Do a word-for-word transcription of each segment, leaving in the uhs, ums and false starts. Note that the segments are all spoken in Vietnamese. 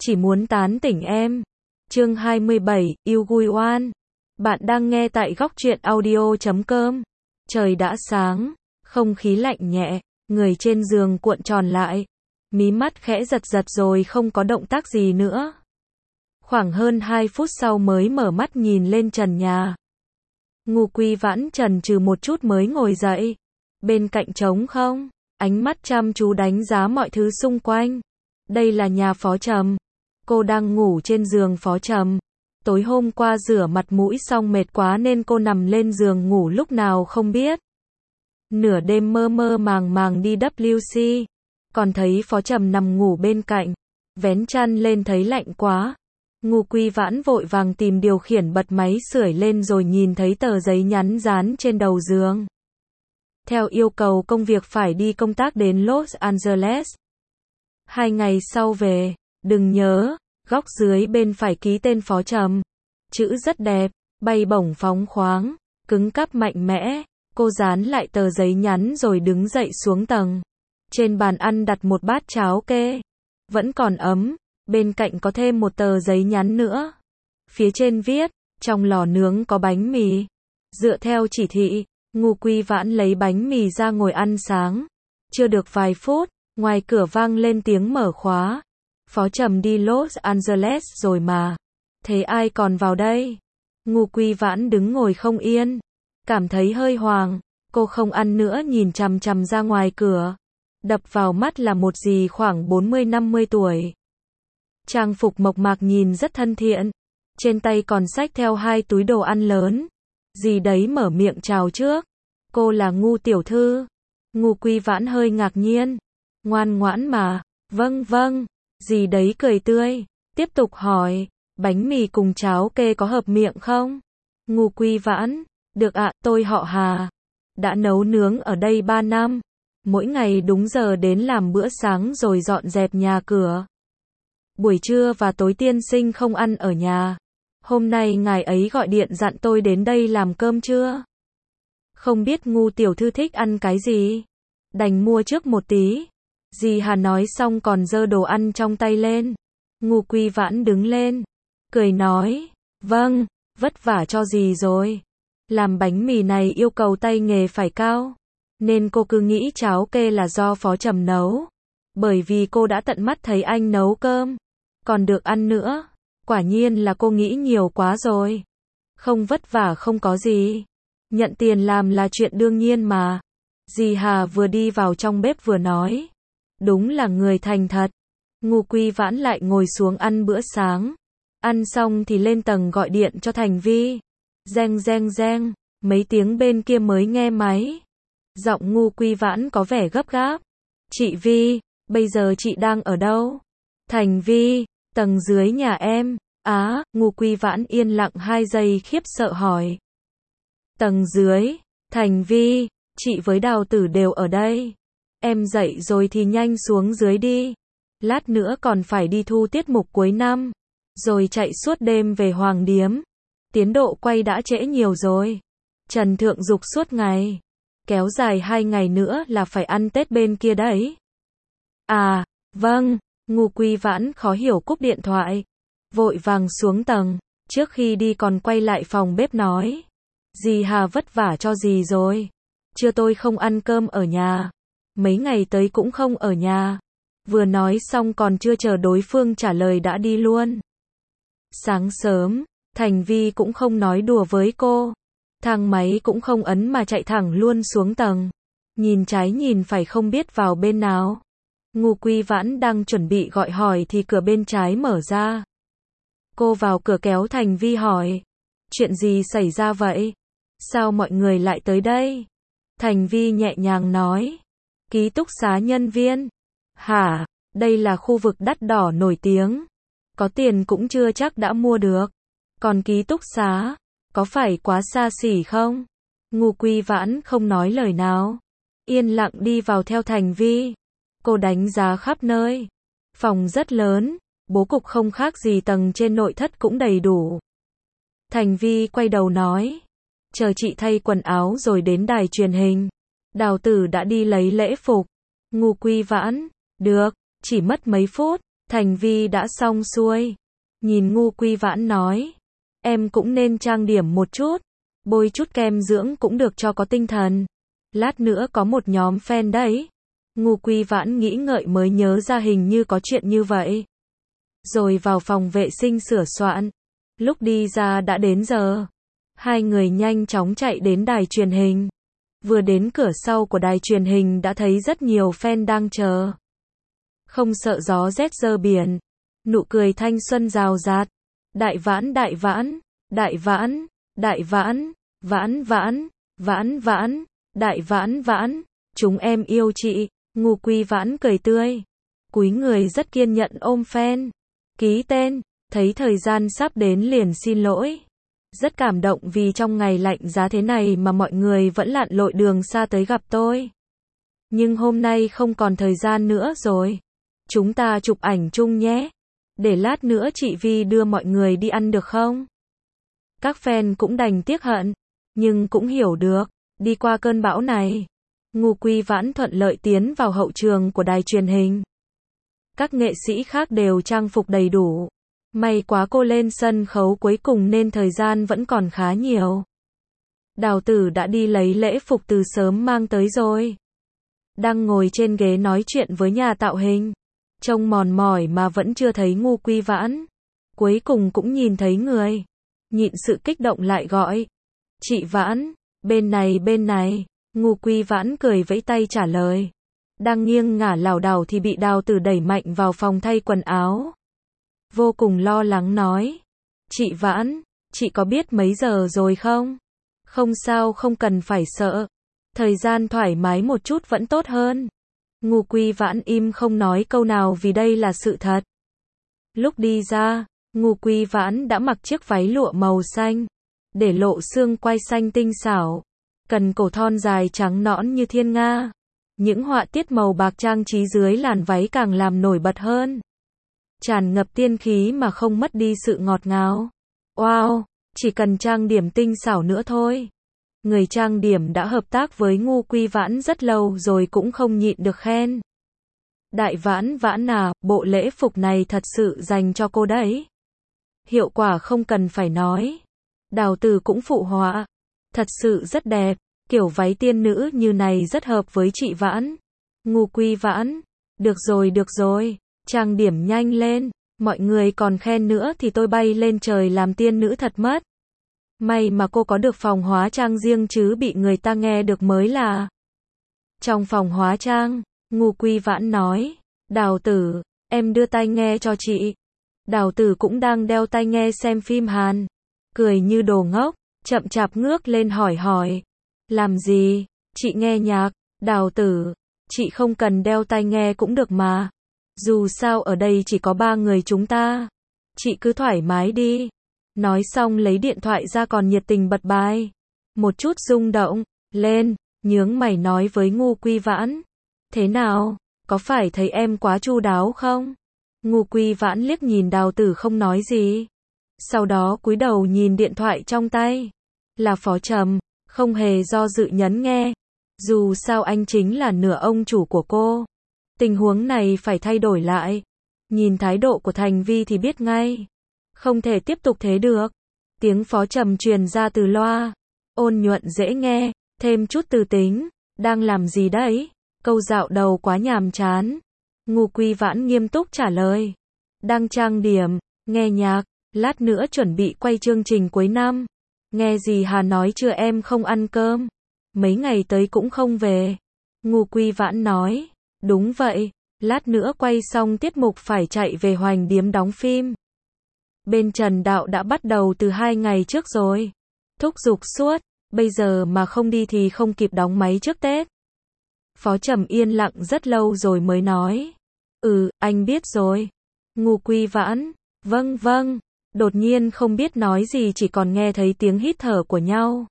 chỉ muốn tán tỉnh em. Chương hai mươi bảy, yêu Gui Oan. Bạn đang nghe tại góc truyện audio chấm com. Trời đã sáng, không khí lạnh nhẹ, người trên giường cuộn tròn lại. Mí mắt khẽ giật giật rồi không có động tác gì nữa. Khoảng hơn hai phút sau mới mở mắt nhìn lên trần nhà. Ngô Quy Vãn chần chừ một chút mới ngồi dậy. Bên cạnh trống không, ánh mắt chăm chú đánh giá mọi thứ xung quanh. Đây là nhà Phó Trầm. Cô đang ngủ trên giường Phó Trầm. Tối hôm qua rửa mặt mũi xong mệt quá nên cô nằm lên giường ngủ lúc nào không biết. Nửa đêm mơ mơ màng màng đi vê kép xê, còn thấy Phó Trầm nằm ngủ bên cạnh, vén chăn lên thấy lạnh quá. Ngô Quy Vãn vội vàng tìm điều khiển bật máy sưởi lên rồi nhìn thấy tờ giấy nhắn dán trên đầu giường. Theo yêu cầu công việc phải đi công tác đến Los Angeles. Hai ngày sau về, đừng nhớ, góc dưới bên phải ký tên Phó Trầm. Chữ rất đẹp, bay bổng phóng khoáng, cứng cáp mạnh mẽ. Cô dán lại tờ giấy nhắn rồi đứng dậy xuống tầng. Trên bàn ăn đặt một bát cháo kê. Vẫn còn ấm, bên cạnh có thêm một tờ giấy nhắn nữa. Phía trên viết, trong lò nướng có bánh mì. Dựa theo chỉ thị, Ngô Quy Vãn lấy bánh mì ra ngồi ăn sáng. Chưa được vài phút, ngoài cửa vang lên tiếng mở khóa. Phó Trầm đi Los Angeles rồi mà. Thế ai còn vào đây? Ngô Quy Vãn đứng ngồi không yên. Cảm thấy hơi hoang, cô không ăn nữa nhìn chằm chằm ra ngoài cửa. Đập vào mắt là một dì khoảng bốn mươi năm mươi tuổi. Trang phục mộc mạc nhìn rất thân thiện. Trên tay còn xách theo hai túi đồ ăn lớn. Dì đấy mở miệng chào trước. Cô là Ngô tiểu thư. Ngô Quy Vãn hơi ngạc nhiên. Ngoan ngoãn mà. Vâng vâng. Dì đấy cười tươi. Tiếp tục hỏi. Bánh mì cùng cháo kê có hợp miệng không? Ngô Quy Vãn. Được ạ, tôi họ Hà. Đã nấu nướng ở đây ba năm. Mỗi ngày đúng giờ đến làm bữa sáng rồi dọn dẹp nhà cửa. Buổi trưa và tối tiên sinh không ăn ở nhà. Hôm nay ngài ấy gọi điện dặn tôi đến đây làm cơm trưa. Không biết Ngô tiểu thư thích ăn cái gì? Đành mua trước một tí. Dì Hà nói xong còn giơ đồ ăn trong tay lên. Ngô Quy Vãn đứng lên. Cười nói. Vâng, vất vả cho dì rồi. Làm bánh mì này yêu cầu tay nghề phải cao. Nên cô cứ nghĩ cháo kê là do Phó Trầm nấu. Bởi vì cô đã tận mắt thấy anh nấu cơm. Còn được ăn nữa. Quả nhiên là cô nghĩ nhiều quá rồi. Không vất vả không có gì. Nhận tiền làm là chuyện đương nhiên mà. Dì Hà vừa đi vào trong bếp vừa nói. Đúng là người thành thật. Ngô Quy Vãn lại ngồi xuống ăn bữa sáng. Ăn xong thì lên tầng gọi điện cho Thành Vi. Reng reng reng, mấy tiếng bên kia mới nghe máy. Giọng Ngô Quy Vãn có vẻ gấp gáp. Chị Vi, bây giờ chị đang ở đâu? Thành Vi, tầng dưới nhà em. Á, Ngô Quy Vãn yên lặng hai giây khiếp sợ hỏi. Tầng dưới, Thành Vi, chị với Đào Tử đều ở đây. Em dậy rồi thì nhanh xuống dưới đi. Lát nữa còn phải đi thu tiết mục cuối năm. Rồi chạy suốt đêm về Hoàng Điếm. Tiến độ quay đã trễ nhiều rồi. Trần Thượng Dục suốt ngày. Kéo dài hai ngày nữa là phải ăn Tết bên kia đấy. À, vâng. Ngô Quy Vãn khó hiểu cúp điện thoại. Vội vàng xuống tầng. Trước khi đi còn quay lại phòng bếp nói. Dì Hà vất vả cho dì rồi. Trưa tôi không ăn cơm ở nhà. Mấy ngày tới cũng không ở nhà. Vừa nói xong còn chưa chờ đối phương trả lời đã đi luôn. Sáng sớm. Thành Vi cũng không nói đùa với cô. Thang máy cũng không ấn mà chạy thẳng luôn xuống tầng. Nhìn trái nhìn phải không biết vào bên nào. Ngô Quy Vãn đang chuẩn bị gọi hỏi thì cửa bên trái mở ra. Cô vào cửa kéo Thành Vi hỏi. Chuyện gì xảy ra vậy? Sao mọi người lại tới đây? Thành Vi nhẹ nhàng nói. Ký túc xá nhân viên. Hả? Đây là khu vực đắt đỏ nổi tiếng. Có tiền cũng chưa chắc đã mua được. Còn ký túc xá, có phải quá xa xỉ không? Ngô Quy Vãn không nói lời nào. Yên lặng đi vào theo Thành Vi. Cô đánh giá khắp nơi. Phòng rất lớn, bố cục không khác gì tầng trên nội thất cũng đầy đủ. Thành Vi quay đầu nói. Chờ chị thay quần áo rồi đến đài truyền hình. Đào Tử đã đi lấy lễ phục. Ngô Quy Vãn. Được, chỉ mất mấy phút. Thành Vi đã xong xuôi. Nhìn Ngu Quy Vãn nói. Em cũng nên trang điểm một chút. Bôi chút kem dưỡng cũng được cho có tinh thần. Lát nữa có một nhóm fan đấy. Ngu Quy Vãn nghĩ ngợi mới nhớ ra hình như có chuyện như vậy. Rồi vào phòng vệ sinh sửa soạn. Lúc đi ra đã đến giờ. Hai người nhanh chóng chạy đến đài truyền hình. Vừa đến cửa sau của đài truyền hình đã thấy rất nhiều fan đang chờ. Không sợ gió rét dơ biển. Nụ cười thanh xuân rào rạt. Đại Vãn, Đại Vãn, Đại Vãn, Đại Vãn, Vãn Vãn, Vãn Vãn, Đại Vãn Vãn, chúng em yêu chị. Ngu Quy Vãn cười tươi. Cúi người rất kiên nhẫn ôm fan. Ký tên, thấy thời gian sắp đến liền xin lỗi. Rất cảm động vì trong ngày lạnh giá thế này mà mọi người vẫn lặn lội đường xa tới gặp tôi. Nhưng hôm nay không còn thời gian nữa rồi. Chúng ta chụp ảnh chung nhé. Để lát nữa chị Vi đưa mọi người đi ăn được không? Các fan cũng đành tiếc hận, nhưng cũng hiểu được, đi qua cơn bão này. Ngu Quy Vãn thuận lợi tiến vào hậu trường của đài truyền hình. Các nghệ sĩ khác đều trang phục đầy đủ. May quá cô lên sân khấu cuối cùng nên thời gian vẫn còn khá nhiều. Đào Tử đã đi lấy lễ phục từ sớm mang tới rồi. Đang ngồi trên ghế nói chuyện với nhà tạo hình. Trông mòn mỏi mà vẫn chưa thấy Ngu Quy Vãn. Cuối cùng cũng nhìn thấy người. Nhịn sự kích động lại gọi. Chị Vãn, bên này bên này. Ngu Quy Vãn cười vẫy tay trả lời. Đang nghiêng ngả lảo đảo thì bị Đào Tử đẩy mạnh vào phòng thay quần áo. Vô cùng lo lắng nói. Chị Vãn, chị có biết mấy giờ rồi không? Không sao, không cần phải sợ. Thời gian thoải mái một chút vẫn tốt hơn. Ngu Quy Vãn im không nói câu nào vì đây là sự thật. Lúc đi ra, Ngu Quy Vãn đã mặc chiếc váy lụa màu xanh, để lộ xương quai xanh tinh xảo, cần cổ thon dài trắng nõn như thiên nga. Những họa tiết màu bạc trang trí dưới làn váy càng làm nổi bật hơn. Tràn ngập tiên khí mà không mất đi sự ngọt ngào. Wow, chỉ cần trang điểm tinh xảo nữa thôi. Người trang điểm đã hợp tác với Ngu Quy Vãn rất lâu rồi cũng không nhịn được khen. Đại Vãn Vãn à, bộ lễ phục này thật sự dành cho cô đấy. Hiệu quả không cần phải nói. Đào Tử cũng phụ họa. Thật sự rất đẹp, kiểu váy tiên nữ như này rất hợp với chị Vãn. Ngu Quy Vãn, được rồi được rồi, trang điểm nhanh lên, mọi người còn khen nữa thì tôi bay lên trời làm tiên nữ thật mất. May mà cô có được phòng hóa trang riêng chứ bị người ta nghe được mới là. Trong phòng hóa trang, Ngu Quy Vãn nói, Đào Tử, em đưa tai nghe cho chị. Đào Tử cũng đang đeo tai nghe xem phim Hàn. Cười như đồ ngốc, chậm chạp ngước lên hỏi hỏi. Làm gì? Chị nghe nhạc. Đào Tử, chị không cần đeo tai nghe cũng được mà. Dù sao ở đây chỉ có ba người chúng ta. Chị cứ thoải mái đi. Nói xong lấy điện thoại ra còn nhiệt tình bật bài. Một chút rung động, lên, nhướng mày nói với Ngu Quy Vãn. Thế nào, có phải thấy em quá chu đáo không? Ngu Quy Vãn liếc nhìn Đào Tử không nói gì. Sau đó cúi đầu nhìn điện thoại trong tay. Là Phó Trầm, không hề do dự nhấn nghe. Dù sao anh chính là nửa ông chủ của cô. Tình huống này phải thay đổi lại. Nhìn thái độ của Thành Vi thì biết ngay. Không thể tiếp tục thế được. Tiếng Phó Trầm truyền ra từ loa. Ôn nhuận dễ nghe, thêm chút từ tính. Đang làm gì đấy? Câu dạo đầu quá nhàm chán. Ngu Quy Vãn nghiêm túc trả lời. Đang trang điểm, nghe nhạc, lát nữa chuẩn bị quay chương trình cuối năm. Nghe gì Hà nói chưa em không ăn cơm. Mấy ngày tới cũng không về. Ngu Quy Vãn nói. Đúng vậy, lát nữa quay xong tiết mục phải chạy về Hoành Điếm đóng phim. Bên Trần Đạo đã bắt đầu từ hai ngày trước rồi. Thúc giục suốt, bây giờ mà không đi thì không kịp đóng máy trước Tết. Phó Trầm yên lặng rất lâu rồi mới nói. Ừ, anh biết rồi. Ngu Quy Vãn, vâng vâng. Đột nhiên không biết nói gì chỉ còn nghe thấy tiếng hít thở của nhau.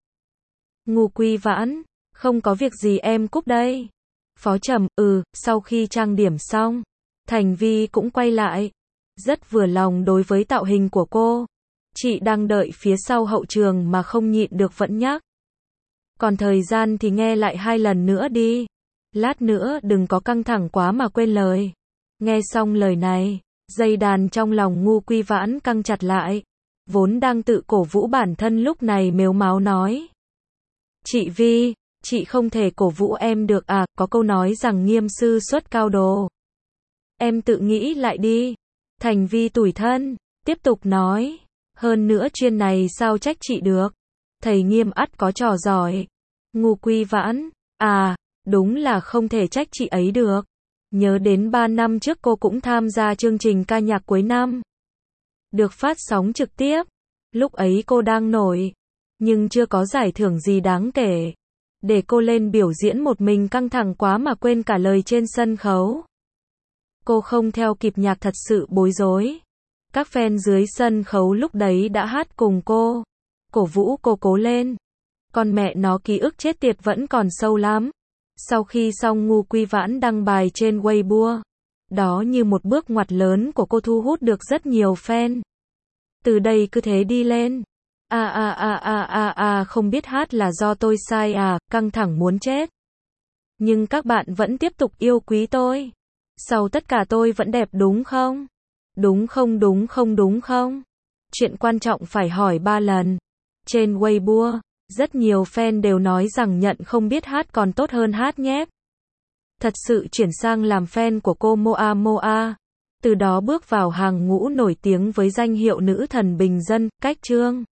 Ngu Quy Vãn, không có việc gì em cúp đây. Phó Trầm, ừ, sau khi trang điểm xong, Thành Vi cũng quay lại. Rất vừa lòng đối với tạo hình của cô. Chị đang đợi phía sau hậu trường mà không nhịn được vẫn nhắc. Còn thời gian thì nghe lại hai lần nữa đi. Lát nữa đừng có căng thẳng quá mà quên lời. Nghe xong lời này, Dây đàn trong lòng Ngu Quy Vãn căng chặt lại. Vốn đang tự cổ vũ bản thân lúc này mếu máo nói. Chị Vi, chị không thể cổ vũ em được à, có câu nói rằng nghiêm sư xuất cao đồ. Em tự nghĩ lại đi. Thành Vi tủi thân, tiếp tục nói. Hơn nữa chuyên này sao trách chị được. Thầy Nghiêm ắt có trò giỏi. Ngu Quy Vãn, à, đúng là không thể trách chị ấy được. Nhớ đến ba năm trước cô cũng tham gia chương trình ca nhạc cuối năm. Được phát sóng trực tiếp. Lúc ấy cô đang nổi. Nhưng chưa có giải thưởng gì đáng kể. Để cô lên biểu diễn một mình căng thẳng quá mà quên cả lời trên sân khấu. Cô không theo kịp nhạc thật sự bối rối. Các fan dưới sân khấu lúc đấy đã hát cùng cô. Cổ vũ cô cố lên. Con mẹ nó ký ức chết tiệt vẫn còn sâu lắm. Sau khi xong Ngu Quy Vãn đăng bài trên Weibo. Đó như một bước ngoặt lớn của cô thu hút được rất nhiều fan. Từ đây cứ thế đi lên. À à à à à à không biết hát là do tôi sai à, căng thẳng muốn chết. Nhưng các bạn vẫn tiếp tục yêu quý tôi. Sau tất cả tôi vẫn đẹp đúng không? Đúng không đúng không đúng không? Chuyện quan trọng phải hỏi ba lần. Trên Weibo, rất nhiều fan đều nói rằng nhận không biết hát còn tốt hơn hát nhép. Thật sự chuyển sang làm fan của cô Moa Moa. Từ đó bước vào hàng ngũ nổi tiếng với danh hiệu nữ thần bình dân, cách chương.